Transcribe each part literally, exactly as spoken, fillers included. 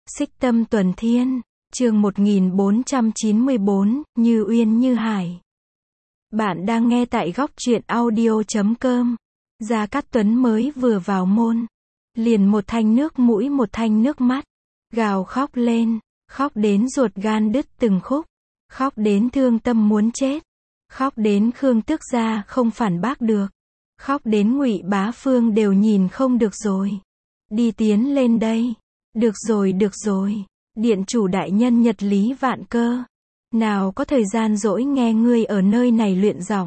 Xích Tâm Tuần Thiên, chương một nghìn bốn trăm chín mươi bốn, Như Uyên Như Hải. Bạn đang nghe tại góc truyện audio chấm com. Gia Cát Tuấn mới vừa vào môn, liền một thanh nước mũi một thanh nước mắt, gào khóc lên, khóc đến ruột gan đứt từng khúc, khóc đến thương tâm muốn chết, khóc đến Khương Tước gia không phản bác được, khóc đến Ngụy Bá Phương đều nhìn không được rồi. Đi tiến lên đây. Được rồi được rồi, điện chủ đại nhân nhật lý vạn cơ, nào có thời gian rỗi nghe ngươi ở nơi này luyện giọng.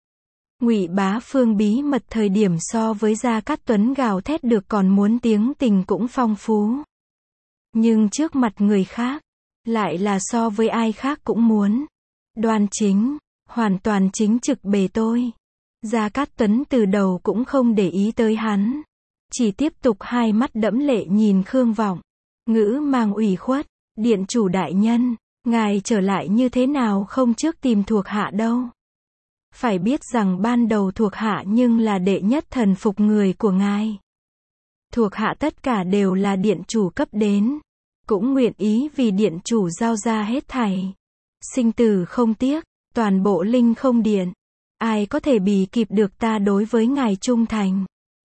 Ngụy Bá Phương bí mật thời điểm so với Gia Cát Tuấn gào thét được còn muốn tiếng tình cũng phong phú. Nhưng trước mặt người khác, lại là so với ai khác cũng muốn. Đoan chính, hoàn toàn chính trực bề tôi. Gia Cát Tuấn từ đầu cũng không để ý tới hắn. Chỉ tiếp tục hai mắt đẫm lệ nhìn Khương Vọng. Ngữ mang ủy khuất, điện chủ đại nhân, ngài trở lại như thế nào không trước tìm thuộc hạ đâu. Phải biết rằng ban đầu thuộc hạ nhưng là đệ nhất thần phục người của ngài. Thuộc hạ tất cả đều là điện chủ cấp đến, cũng nguyện ý vì điện chủ giao ra hết thảy. Sinh tử không tiếc, toàn bộ linh không điện. Ai có thể bì kịp được ta đối với ngài trung thành.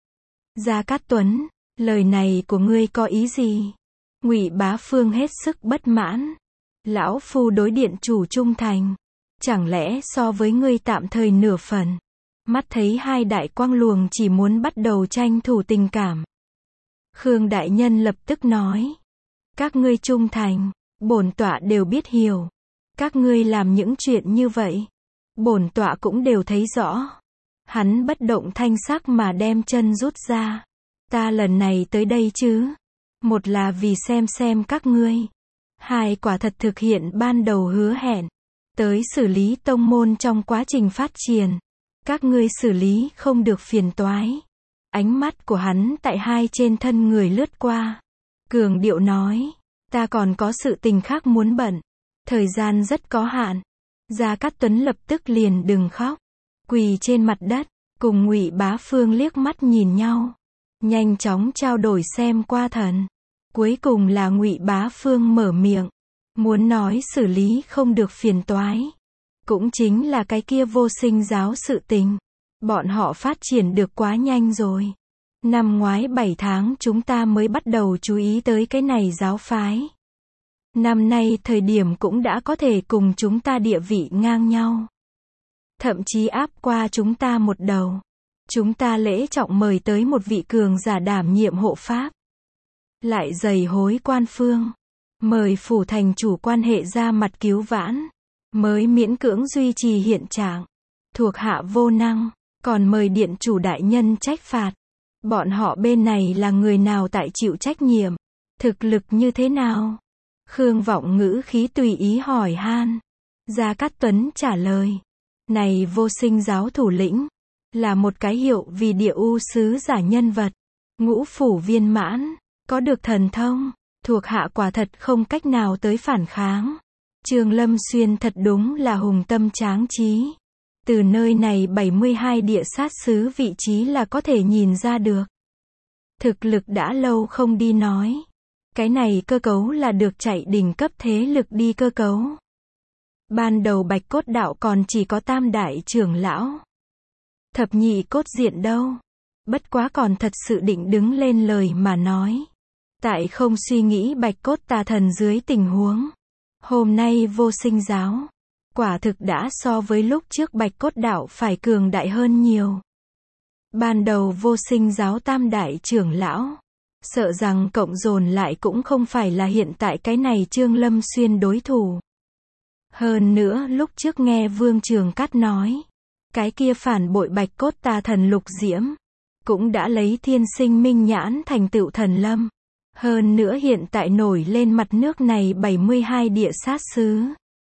Gia Cát Tuấn, lời này của ngươi có ý gì? Ngụy Bá Phương hết sức bất mãn. Lão phu đối điện chủ trung thành, chẳng lẽ so với ngươi tạm thời nửa phần? Mắt thấy hai đại quang luồng chỉ muốn bắt đầu tranh thủ tình cảm. Khương đại nhân lập tức nói, các ngươi trung thành, bổn tọa đều biết hiểu. Các ngươi làm những chuyện như vậy, bổn tọa cũng đều thấy rõ. Hắn bất động thanh sắc mà đem chân rút ra. Ta lần này tới đây chứ, một là vì xem xem các ngươi, hai quả thật thực hiện ban đầu hứa hẹn, tới xử lý tông môn trong quá trình phát triển. Các ngươi xử lý không được phiền toái. Ánh mắt của hắn tại hai trên thân người lướt qua, cường điệu nói, ta còn có sự tình khác muốn bận, thời gian rất có hạn. Gia Cát Tuấn lập tức liền đừng khóc, quỳ trên mặt đất, cùng Ngụy Bá Phương liếc mắt nhìn nhau, nhanh chóng trao đổi xem qua thần. Cuối cùng là Ngụy Bá Phương mở miệng, muốn nói xử lý không được phiền toái, cũng chính là cái kia vô sinh giáo sự tình. Bọn họ phát triển được quá nhanh rồi. Năm ngoái bảy tháng chúng ta mới bắt đầu chú ý tới cái này giáo phái. Năm nay thời điểm cũng đã có thể cùng chúng ta địa vị ngang nhau. Thậm chí áp qua chúng ta một đầu. Chúng ta lễ trọng mời tới một vị cường giả đảm nhiệm hộ pháp. Lại dày hối quan phương. Mời phủ thành chủ quan hệ ra mặt cứu vãn. Mới miễn cưỡng duy trì hiện trạng. Thuộc hạ vô năng. Còn mời điện chủ đại nhân trách phạt. Bọn họ bên này là người nào tại chịu trách nhiệm? Thực lực như thế nào? Khương Vọng ngữ khí tùy ý hỏi han. Gia Cát Tuấn trả lời. Này vô sinh giáo thủ lĩnh, là một cái hiệu vì địa u sứ giả nhân vật, ngũ phủ viên mãn, có được thần thông, thuộc hạ quả thật không cách nào tới phản kháng. Trương Lâm Xuyên thật đúng là hùng tâm tráng trí. Từ nơi này bảy mươi hai địa sát sứ vị trí là có thể nhìn ra được. Thực lực đã lâu không đi nói. Cái này cơ cấu là được chạy đỉnh cấp thế lực đi cơ cấu. Ban đầu Bạch Cốt Đạo còn chỉ có tam đại trưởng lão. Thập nhị cốt diện đâu? Bất quá còn thật sự định đứng lên lời mà nói. Tại không suy nghĩ Bạch Cốt tà thần dưới tình huống. Hôm nay vô sinh giáo. Quả thực đã so với lúc trước Bạch Cốt Đạo phải cường đại hơn nhiều. Ban đầu vô sinh giáo tam đại trưởng lão. Sợ rằng cộng dồn lại cũng không phải là hiện tại cái này Trương Lâm Xuyên đối thủ. Hơn nữa lúc trước nghe Vương Trường Cát nói, cái kia phản bội Bạch Cốt tà thần Lục Diễm, cũng đã lấy thiên sinh minh nhãn thành tựu thần lâm. Hơn nữa hiện tại nổi lên mặt nước này bảy mươi hai địa sát sứ.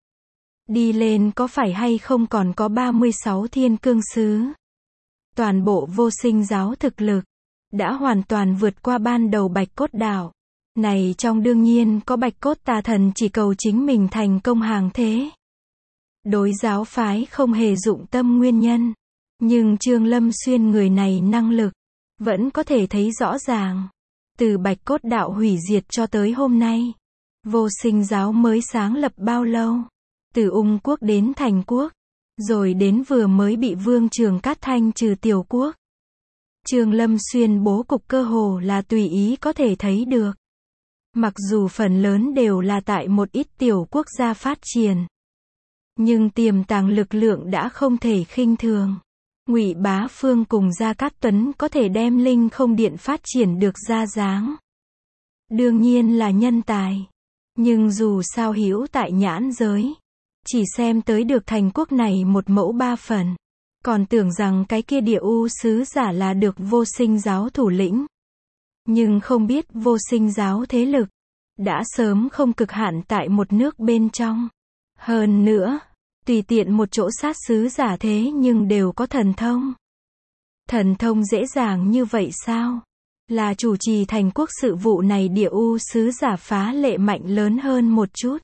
Đi lên có phải hay không còn có ba mươi sáu thiên cương sứ. Toàn bộ vô sinh giáo thực lực, đã hoàn toàn vượt qua ban đầu Bạch Cốt Đạo. Này trong đương nhiên có Bạch Cốt tà thần chỉ cầu chính mình thành công hàng thế. Đối giáo phái không hề dụng tâm nguyên nhân. Nhưng Trương Lâm Xuyên người này năng lực, vẫn có thể thấy rõ ràng. Từ Bạch Cốt đạo hủy diệt cho tới hôm nay, Vô Sinh giáo mới sáng lập bao lâu? Từ Ung quốc đến Thành quốc, rồi đến vừa mới bị Vương Trường Cát thanh trừ Tiểu quốc. Trương Lâm Xuyên bố cục cơ hồ là tùy ý có thể thấy được. Mặc dù phần lớn đều là tại một ít tiểu quốc gia phát triển, nhưng tiềm tàng lực lượng đã không thể khinh thường. Ngụy Bá Phương cùng Gia Cát Tuấn có thể đem Linh Không Điện phát triển được ra dáng, đương nhiên là nhân tài. Nhưng dù sao hữu tại nhãn giới, chỉ xem tới được Thành quốc này một mẫu ba phần, còn tưởng rằng cái kia Địa U sứ giả là được Vô Sinh giáo thủ lĩnh. Nhưng không biết Vô Sinh giáo thế lực đã sớm không cực hạn tại một nước bên trong. Hơn nữa, tùy tiện một chỗ sát sứ giả thế nhưng đều có thần thông. Thần thông dễ dàng như vậy sao? Là chủ trì Thành quốc sự vụ này Địa U sứ giả phá lệ mạnh lớn hơn một chút.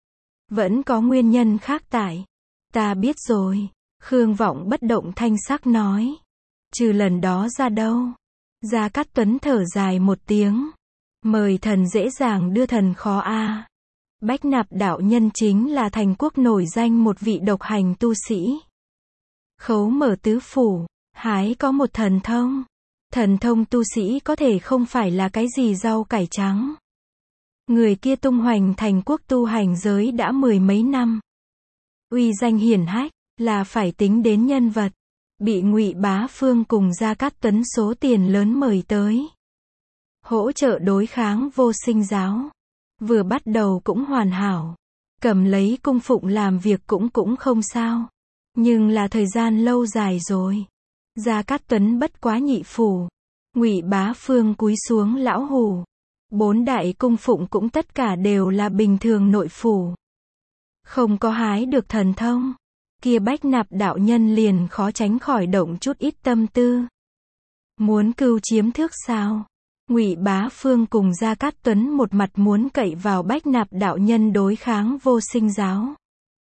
Vẫn có nguyên nhân khác tại. Ta biết rồi. Khương Vọng bất động thanh sắc nói. Trừ lần đó ra đâu? Gia Cát Tuấn thở dài một tiếng. Mời thần dễ dàng đưa thần khó a. Bách Nạp đạo nhân chính là Thành quốc nổi danh một vị độc hành tu sĩ. Khấu mở tứ phủ, hái có một thần thông. Thần thông tu sĩ có thể không phải là cái gì rau cải trắng. Người kia tung hoành Thành quốc tu hành giới đã mười mấy năm. Uy danh hiển hách, là phải tính đến nhân vật. Bị Ngụy Bá Phương cùng Gia Cát Tuấn số tiền lớn mời tới. Hỗ trợ đối kháng Vô Sinh giáo. Vừa bắt đầu cũng hoàn hảo. Cầm lấy cung phụng làm việc cũng cũng không sao. Nhưng là thời gian lâu dài rồi. Gia Cát Tuấn bất quá nhị phủ. Ngụy Bá Phương cúi xuống lão hủ. Bốn đại cung phụng cũng tất cả đều là bình thường nội phủ. Không có hái được thần thông. Kia Bách Nạp đạo nhân liền khó tránh khỏi động chút ít tâm tư. Muốn cưu chiếm thước sao? Ngụy Bá Phương cùng Gia Cát Tuấn một mặt muốn cậy vào Bách Nạp đạo nhân đối kháng Vô Sinh giáo.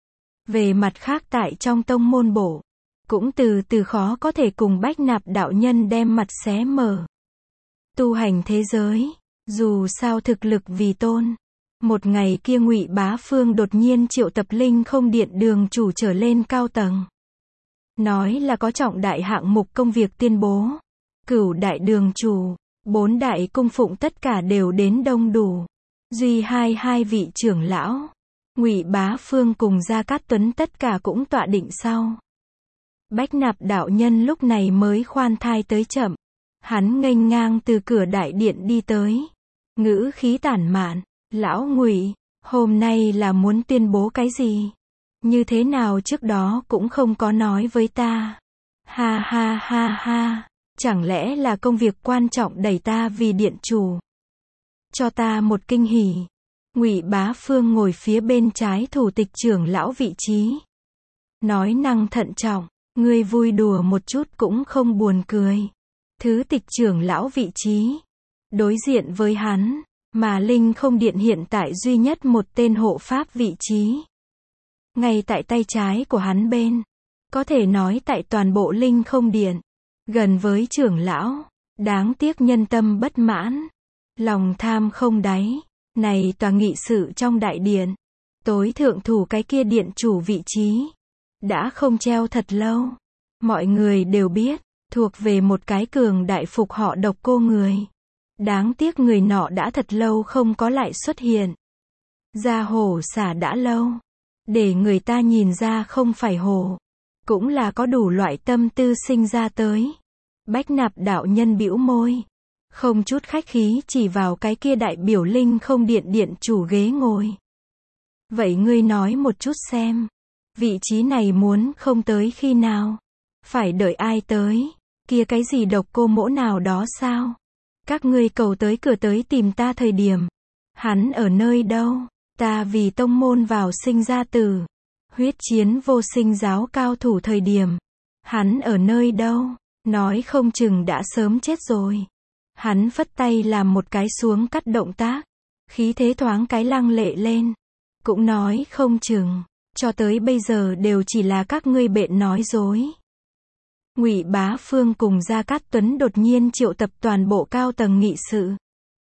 Về mặt khác tại trong tông môn bộ, cũng từ từ khó có thể cùng Bách Nạp đạo nhân đem mặt xé mở. Tu hành thế giới, dù sao thực lực vì tôn. Một ngày kia Ngụy Bá Phương đột nhiên triệu tập Linh Không Điện đường chủ trở lên cao tầng. Nói là có trọng đại hạng mục công việc tuyên bố. Cửu đại đường chủ, bốn đại cung phụng tất cả đều đến đông đủ. Duy hai hai vị trưởng lão, Ngụy Bá Phương cùng Gia Cát Tuấn tất cả cũng tọa định sau. Bách Nạp đạo nhân lúc này mới khoan thai tới chậm. Hắn nghênh ngang từ cửa đại điện đi tới. Ngữ khí tản mạn. Lão Ngụy, hôm nay là muốn tuyên bố cái gì? Như thế nào trước đó cũng không có nói với ta. Ha ha ha ha, chẳng lẽ là công việc quan trọng đẩy ta vì điện chủ? Cho ta một kinh hỉ. Ngụy Bá Phương ngồi phía bên trái thủ tịch trưởng lão vị trí. Nói năng thận trọng, ngươi vui đùa một chút cũng không buồn cười. Thứ tịch trưởng lão vị trí. Đối diện với hắn, mà Linh Không Điện hiện tại duy nhất một tên hộ pháp vị trí. Ngay tại tay trái của hắn bên. Có thể nói tại toàn bộ Linh Không Điện. Gần với trưởng lão. Đáng tiếc nhân tâm bất mãn. Lòng tham không đáy. Này tòa nghị sự trong đại điện. Tối thượng thủ cái kia điện chủ vị trí. Đã không treo thật lâu. Mọi người đều biết. Thuộc về một cái cường đại phục họ Độc Cô người. Đáng tiếc người nọ đã thật lâu không có lại xuất hiện. Ra hổ xả đã lâu. Để người ta nhìn ra không phải hổ. Cũng là có đủ loại tâm tư sinh ra tới. Bách Nạp đạo nhân bĩu môi. Không chút khách khí chỉ vào cái kia đại biểu Linh Không Điện điện chủ ghế ngồi. Vậy ngươi nói một chút xem. Vị trí này muốn không tới khi nào? Phải đợi ai tới? Kia cái gì Độc Cô mỗ nào đó sao? Các ngươi cầu tới cửa tới tìm ta thời điểm. Hắn ở nơi đâu? Ta vì tông môn vào sinh ra tử. Huyết chiến Vô Sinh giáo cao thủ thời điểm. Hắn ở nơi đâu? Nói không chừng đã sớm chết rồi. Hắn phất tay làm một cái xuống cắt động tác. Khí thế thoáng cái lăng lệ lên. Cũng nói không chừng. Cho tới bây giờ đều chỉ là các ngươi bện nói dối. Ngụy Bá Phương cùng Gia Cát Tuấn đột nhiên triệu tập toàn bộ cao tầng nghị sự.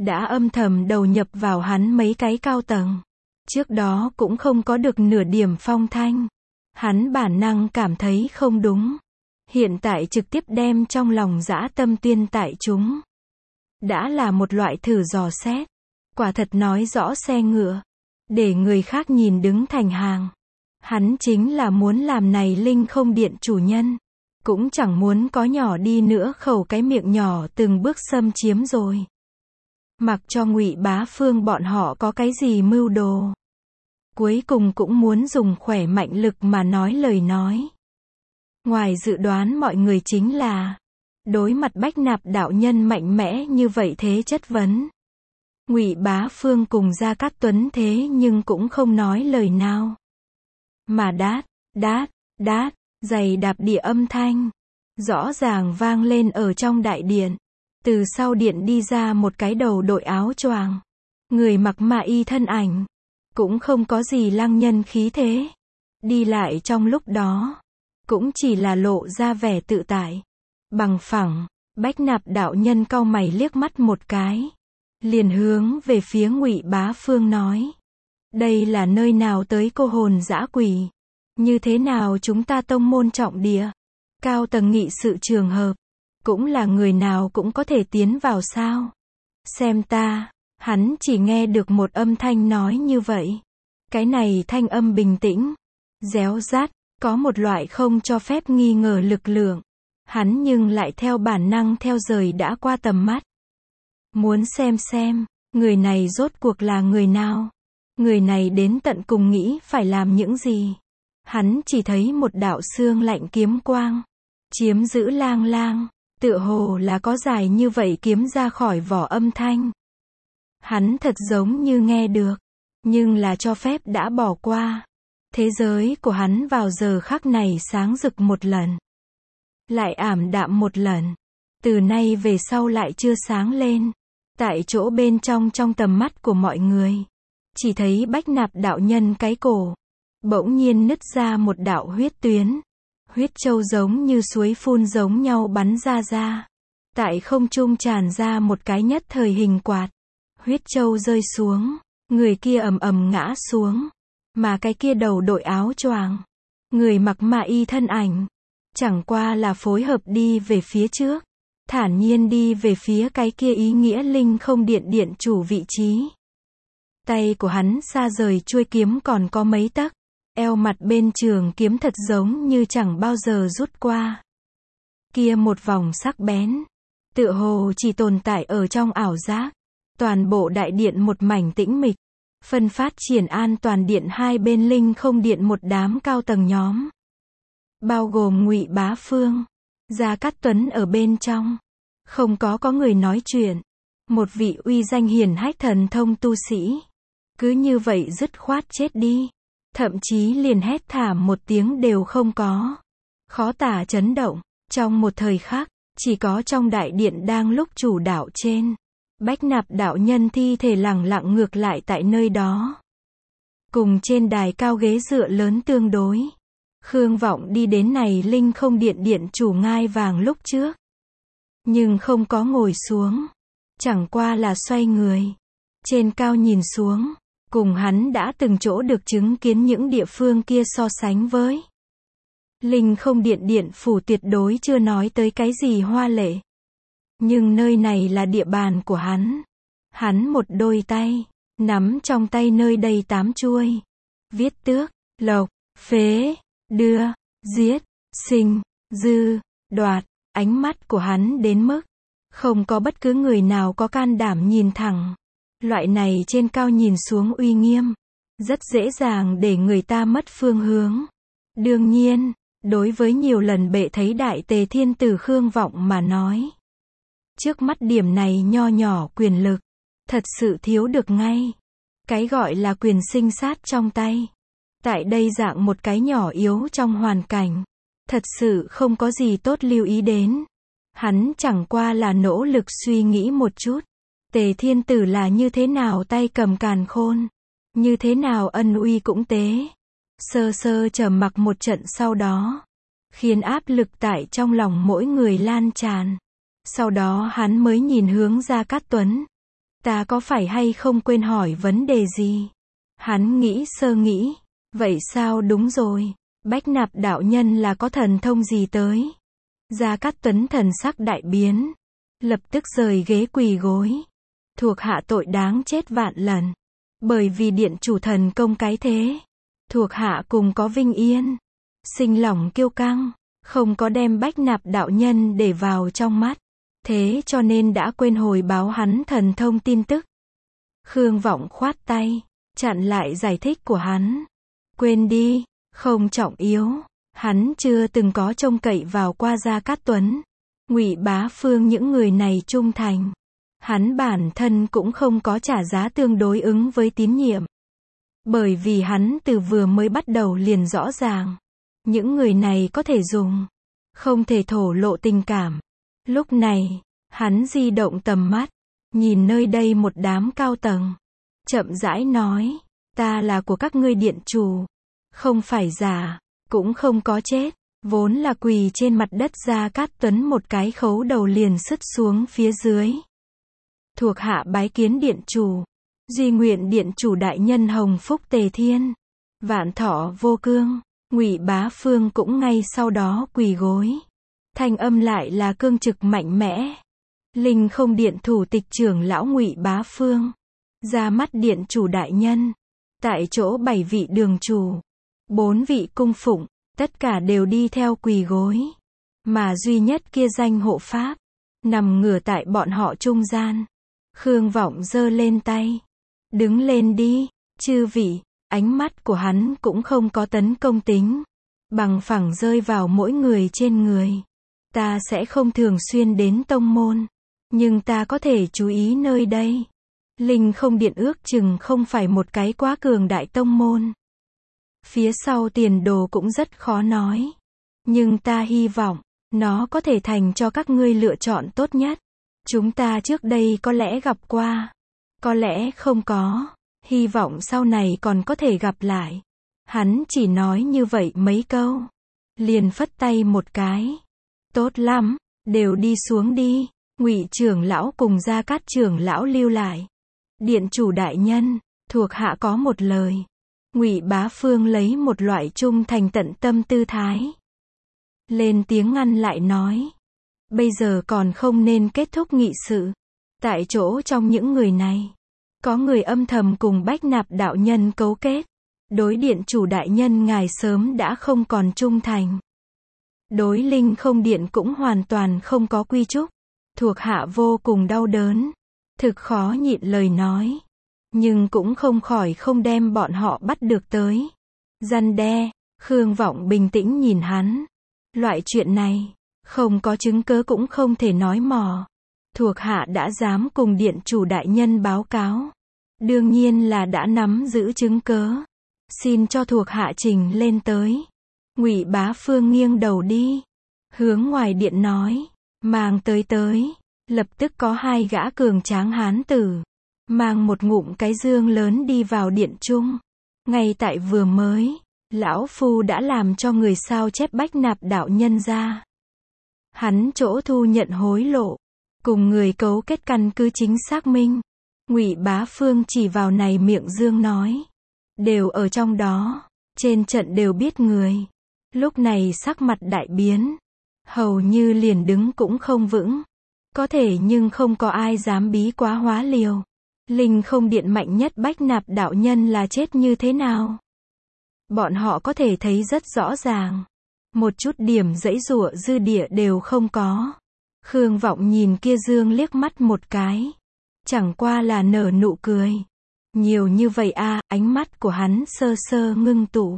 đã âm thầm đầu nhập vào hắn mấy cái cao tầng. Trước đó cũng không có được nửa điểm phong thanh. Hắn bản năng cảm thấy không đúng. Hiện tại trực tiếp đem trong lòng dã tâm tuyên tại chúng. Đã là một loại thử dò xét. Quả thật nói rõ xe ngựa. Để người khác nhìn đứng thành hàng. Hắn chính là muốn làm này linh không điện chủ nhân. Cũng chẳng muốn có nhỏ đi nữa khẩu cái miệng nhỏ từng bước xâm chiếm rồi. Mặc cho Ngụy Bá Phương bọn họ có cái gì mưu đồ. Cuối cùng cũng muốn dùng khỏe mạnh lực mà nói lời nói. Ngoài dự đoán mọi người chính là, đối mặt Bách Nạp đạo nhân mạnh mẽ như vậy thế chất vấn. Ngụy Bá Phương cùng Gia Cát Tuấn thế nhưng cũng không nói lời nào. Mà đát, đát, đát, giày đạp địa âm thanh, rõ ràng vang lên ở trong đại điện. Từ sau điện đi ra một cái đầu đội áo choàng, người mặc mạ y thân ảnh, cũng không có gì lăng nhân khí thế. Đi lại trong lúc đó, cũng chỉ là lộ ra vẻ tự tại, bằng phẳng. Bách Nạp đạo nhân cau mày liếc mắt một cái, liền hướng về phía Ngụy Bá Phương nói: đây là nơi nào tới cô hồn dã quỷ? Như thế nào chúng ta tông môn trọng địa, cao tầng nghị sự trường hợp, cũng là người nào cũng có thể tiến vào sao? Xem ta. Hắn chỉ nghe được một âm thanh nói như vậy. Cái này thanh âm bình tĩnh, réo rát, có một loại không cho phép nghi ngờ lực lượng. Hắn nhưng lại theo bản năng theo rời đã qua tầm mắt. Muốn xem xem, người này rốt cuộc là người nào? Người này đến tận cùng nghĩ phải làm những gì? Hắn chỉ thấy một đạo xương lạnh kiếm quang, chiếm giữ lang lang, tựa hồ là có dài như vậy kiếm ra khỏi vỏ âm thanh. Hắn thật giống như nghe được, nhưng là cho phép đã bỏ qua. Thế giới của hắn vào giờ khắc này sáng rực một lần, lại ảm đạm một lần, từ nay về sau lại chưa sáng lên. Tại chỗ bên trong trong tầm mắt của mọi người, chỉ thấy Bách Nạp đạo nhân cái cổ, bỗng nhiên nứt ra một đạo huyết tuyến. Huyết châu giống như suối phun giống nhau bắn ra ra. Tại không trung tràn ra một cái nhất thời hình quạt. Huyết châu rơi xuống, người kia ầm ầm ngã xuống. Mà cái kia đầu đội áo choàng, người mặc mạ y thân ảnh, chẳng qua là phối hợp đi về phía trước, thản nhiên đi về phía cái kia ý nghĩa linh không điện điện chủ vị trí. Tay của hắn xa rời chuôi kiếm còn có mấy tấc, eo mặt bên trường kiếm thật giống như chẳng bao giờ rút qua. Kia một vòng sắc bén, tựa hồ chỉ tồn tại ở trong ảo giác. Toàn bộ đại điện một mảnh tĩnh mịch, phân phát triển an toàn điện hai bên linh không điện một đám cao tầng nhóm, bao gồm Ngụy Bá Phương, Gia Cát Tuấn ở bên trong. Không có có người nói chuyện. Một vị uy danh hiển hách thần thông tu sĩ, cứ như vậy dứt khoát chết đi. Thậm chí liền hét thảm một tiếng đều không có. Khó tả chấn động. Trong một thời khắc, chỉ có trong đại điện đang lúc chủ đạo trên, Bách Nạp đạo nhân thi thể lẳng lặng ngược lại tại nơi đó. Cùng trên đài cao ghế dựa lớn tương đối, Khương Vọng đi đến này linh không điện điện chủ ngai vàng lúc trước. Nhưng không có ngồi xuống, chẳng qua là xoay người, trên cao nhìn xuống, cùng hắn đã từng chỗ được chứng kiến những địa phương kia so sánh với. Linh không điện điện phủ tuyệt đối chưa nói tới cái gì hoa lệ. Nhưng nơi này là địa bàn của hắn. Hắn một đôi tay, nắm trong tay nơi đây tám chuôi. Viết tước, lộc, phế, đưa, giết, sinh, dư, đoạt. Ánh mắt của hắn đến mức, không có bất cứ người nào có can đảm nhìn thẳng. Loại này trên cao nhìn xuống uy nghiêm, rất dễ dàng để người ta mất phương hướng. Đương nhiên, đối với nhiều lần bệ thấy đại tề thiên tử Khương Vọng mà nói, trước mắt điểm này nho nhỏ quyền lực, thật sự thiếu được ngay. Cái gọi là quyền sinh sát trong tay. Tại đây dạng một cái nhỏ yếu trong hoàn cảnh, thật sự không có gì tốt lưu ý đến. Hắn chẳng qua là nỗ lực suy nghĩ một chút. Tề thiên tử là như thế nào tay cầm càn khôn, như thế nào ân uy cũng tế. Sơ sơ trầm mặc một trận sau đó, khiến áp lực tại trong lòng mỗi người lan tràn. Sau đó hắn mới nhìn hướng Gia Cát Tuấn. Ta có phải hay không quên hỏi vấn đề gì? Hắn nghĩ sơ nghĩ. Vậy sao đúng rồi. Bách Nạp đạo nhân là có thần thông gì tới? Gia Cát Tuấn thần sắc đại biến. Lập tức rời ghế quỳ gối. Thuộc hạ tội đáng chết vạn lần. Bởi vì điện chủ thần công cái thế. Thuộc hạ cùng có vinh yên. Sinh lòng kiêu căng. Không có đem Bách Nạp đạo nhân để vào trong mắt. Thế cho nên đã quên hồi báo hắn thần thông tin tức. Khương Vọng khoát tay. Chặn lại giải thích của hắn. Quên đi. Không trọng yếu. Hắn chưa từng có trông cậy vào qua Gia Cát Tuấn. Ngụy Bá Phương những người này trung thành. Hắn bản thân cũng không có trả giá tương đối ứng với tín nhiệm. Bởi vì hắn từ vừa mới bắt đầu liền rõ ràng. Những người này có thể dùng. Không thể thổ lộ tình cảm. Lúc này, hắn di động tầm mắt. Nhìn nơi đây một đám cao tầng. Chậm rãi nói. Ta là của các ngươi điện chủ. Không phải giả. Cũng không có chết. Vốn là quỳ trên mặt đất Gia Cát Tuấn một cái khấu đầu liền sứt xuống phía dưới. Thuộc hạ bái kiến điện chủ. Duy nguyện điện chủ đại nhân hồng phúc tề thiên. Vạn thọ vô cương. Ngụy Bá Phương cũng ngay sau đó quỳ gối. Thanh âm lại là cương trực mạnh mẽ. Linh Không điện thủ tịch trưởng lão Ngụy Bá Phương. Ra mắt điện chủ đại nhân. Tại chỗ bảy vị đường chủ. Bốn vị cung phụng. Tất cả đều đi theo quỳ gối. Mà duy nhất kia danh hộ pháp. Nằm ngửa tại bọn họ trung gian. Khương Vọng giơ lên tay. Đứng lên đi. Chư vị. Ánh mắt của hắn cũng không có tấn công tính. Bằng phẳng rơi vào mỗi người trên người. Ta sẽ không thường xuyên đến tông môn. Nhưng ta có thể chú ý nơi đây. Linh Không điện ước chừng không phải một cái quá cường đại tông môn. Phía sau tiền đồ cũng rất khó nói. Nhưng ta hy vọng, nó có thể thành cho các ngươi lựa chọn tốt nhất. Chúng ta trước đây có lẽ gặp qua. Có lẽ không có. Hy vọng sau này còn có thể gặp lại. Hắn chỉ nói như vậy mấy câu. Liền phất tay một cái. Tốt lắm, đều đi xuống đi. Ngụy trưởng lão cùng Gia Cát trưởng lão lưu lại. Điện chủ đại nhân, thuộc hạ có một lời. Ngụy Bá Phương lấy một loại trung thành tận tâm tư thái. Lên tiếng ngăn lại nói. Bây giờ còn không nên kết thúc nghị sự. Tại chỗ trong những người này. Có người âm thầm cùng Bách Nạp đạo nhân cấu kết. Đối điện chủ đại nhân ngài sớm đã không còn trung thành. Đối Linh Không điện cũng hoàn toàn không có quy chúc. Thuộc hạ vô cùng đau đớn. Thực khó nhịn lời nói. Nhưng cũng không khỏi không đem bọn họ bắt được tới. Răn đe. Khương Vọng bình tĩnh nhìn hắn. Loại chuyện này, không có chứng cớ cũng không thể nói mò. Thuộc hạ đã dám cùng điện chủ đại nhân báo cáo. Đương nhiên là đã nắm giữ chứng cớ. Xin cho thuộc hạ trình lên tới. Ngụy Bá Phương nghiêng đầu đi. Hướng ngoài điện nói. Mang tới tới. Lập tức có hai gã cường tráng hán tử. Mang một ngụm cái dương lớn đi vào điện trung. Ngay tại vừa mới. Lão Phu đã làm cho người sao chép Bách Nạp đạo nhân ra. Hắn chỗ thu nhận hối lộ. Cùng người cấu kết căn cứ chính xác minh. Ngụy Bá Phương chỉ vào này miệng dương nói. Đều ở trong đó. Trên trận đều biết người. Lúc này sắc mặt đại biến. Hầu như liền đứng cũng không vững. Có thể nhưng không có ai dám bí quá hóa liều. Linh Không điện mạnh nhất Bách Nạp đạo nhân là chết như thế nào? Bọn họ có thể thấy rất rõ ràng. Một chút điểm dãy dụa dư địa đều không có. Khương Vọng nhìn kia dương liếc mắt một cái. Chẳng qua là nở nụ cười. Nhiều như vậy a, à, ánh mắt của hắn sơ sơ ngưng tụ.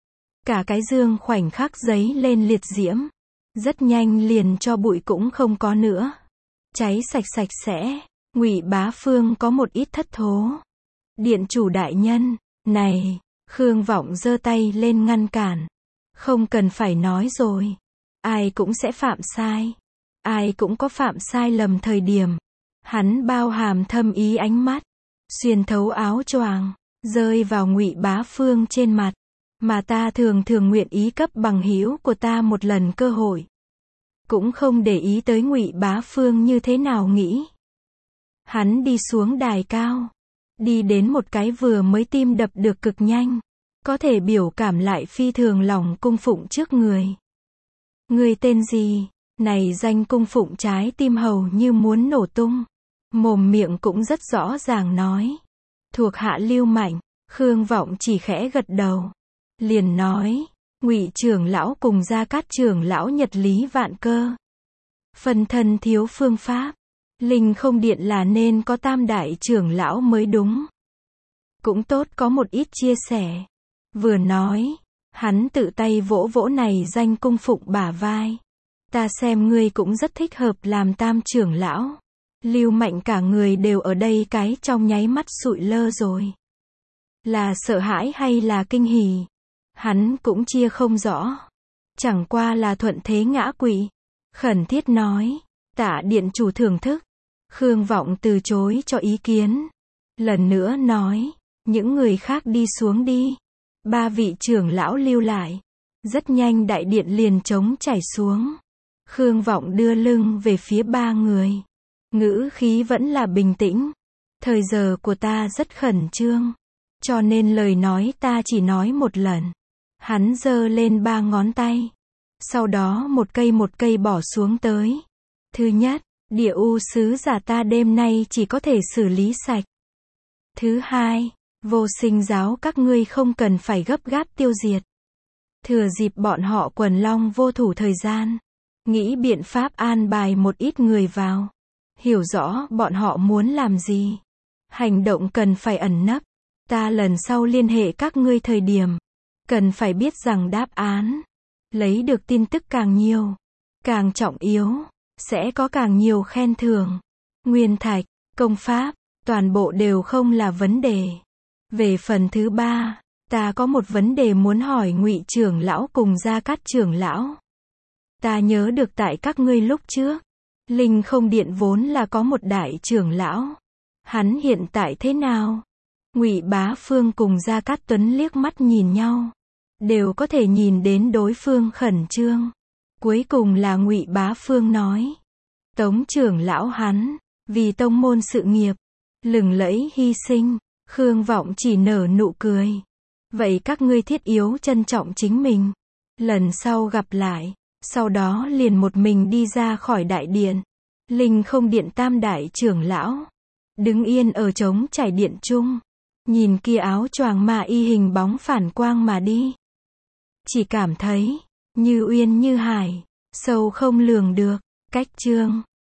Cả cái dương khoảnh khắc giấy lên liệt diễm. Rất nhanh liền cho bụi cũng không có nữa. Cháy sạch sạch sẽ. Ngụy Bá Phương có một ít thất thố. Điện chủ đại nhân, này, Khương Vọng giơ tay lên ngăn cản. Không cần phải nói rồi. Ai cũng sẽ phạm sai. Ai cũng có phạm sai lầm thời điểm. Hắn bao hàm thâm ý ánh mắt. Xuyên thấu áo choàng. Rơi vào Ngụy Bá Phương trên mặt. Mà ta thường thường nguyện ý cấp bằng hữu của ta một lần cơ hội. Cũng không để ý tới Ngụy Bá Phương như thế nào nghĩ. Hắn đi xuống đài cao. Đi đến một cái vừa mới tim đập được cực nhanh. Có thể biểu cảm lại phi thường lòng cung phụng trước người. Người tên gì? Này danh cung phụng trái tim hầu như muốn nổ tung. Mồm miệng cũng rất rõ ràng nói. Thuộc hạ Lưu Mạnh. Khương Vọng chỉ khẽ gật đầu. Liền nói. Ngụy trưởng lão cùng Gia Cát trưởng lão nhật lý vạn cơ. Phần thân thiếu phương pháp. Linh không điện là nên có tam đại trưởng lão mới đúng. Cũng tốt có một ít chia sẻ. Vừa nói. Hắn tự tay vỗ vỗ này danh cung phụng bả vai. Ta xem ngươi cũng rất thích hợp làm tam trưởng lão. Lưu Mạnh cả người đều ở đây cái trong nháy mắt sụi lơ rồi. Là sợ hãi hay là kinh hỉ? Hắn cũng chia không rõ. Chẳng qua là thuận thế ngã quỵ. Khẩn thiết nói. Tạ điện chủ thưởng thức. Khương Vọng từ chối cho ý kiến. Lần nữa nói. Những người khác đi xuống đi. Ba vị trưởng lão lưu lại. Rất nhanh đại điện liền trống chảy xuống. Khương Vọng đưa lưng về phía ba người. Ngữ khí vẫn là bình tĩnh. Thời giờ của ta rất khẩn trương. Cho nên lời nói ta chỉ nói một lần. Hắn giơ lên ba ngón tay. Sau đó một cây một cây bỏ xuống tới. Thứ nhất, địa u sứ giả ta đêm nay chỉ có thể xử lý sạch. Thứ hai, vô sinh giáo các ngươi không cần phải gấp gáp tiêu diệt. Thừa dịp bọn họ quần long vô thủ thời gian. Nghĩ biện pháp an bài một ít người vào. Hiểu rõ bọn họ muốn làm gì. Hành động cần phải ẩn nấp. Ta lần sau liên hệ các ngươi thời điểm. Cần phải biết rằng đáp án. Lấy được tin tức càng nhiều. Càng trọng yếu. Sẽ có càng nhiều khen thưởng. Nguyên thạch, công pháp. Toàn bộ đều không là vấn đề. Về phần thứ ba. Ta có một vấn đề muốn hỏi Ngụy trưởng lão cùng Gia Cát trưởng lão. Ta nhớ được tại các ngươi lúc trước. Linh không điện vốn là có một đại trưởng lão. Hắn hiện tại thế nào? Ngụy Bá Phương cùng Gia Cát Tuấn liếc mắt nhìn nhau. Đều có thể nhìn đến đối phương khẩn trương. Cuối cùng là Ngụy Bá Phương nói. Tống trưởng lão hắn. Vì tông môn sự nghiệp. Lừng lẫy hy sinh. Khương Vọng chỉ nở nụ cười. Vậy các ngươi thiết yếu trân trọng chính mình. Lần sau gặp lại. Sau đó liền một mình đi ra khỏi đại điện. Linh không điện tam đại trưởng lão. Đứng yên ở trống trải điện trung. Nhìn kia áo choàng mà y hình bóng phản quang mà đi. Chỉ cảm thấy. Như uyên như hải. Sâu không lường được. Cách chương.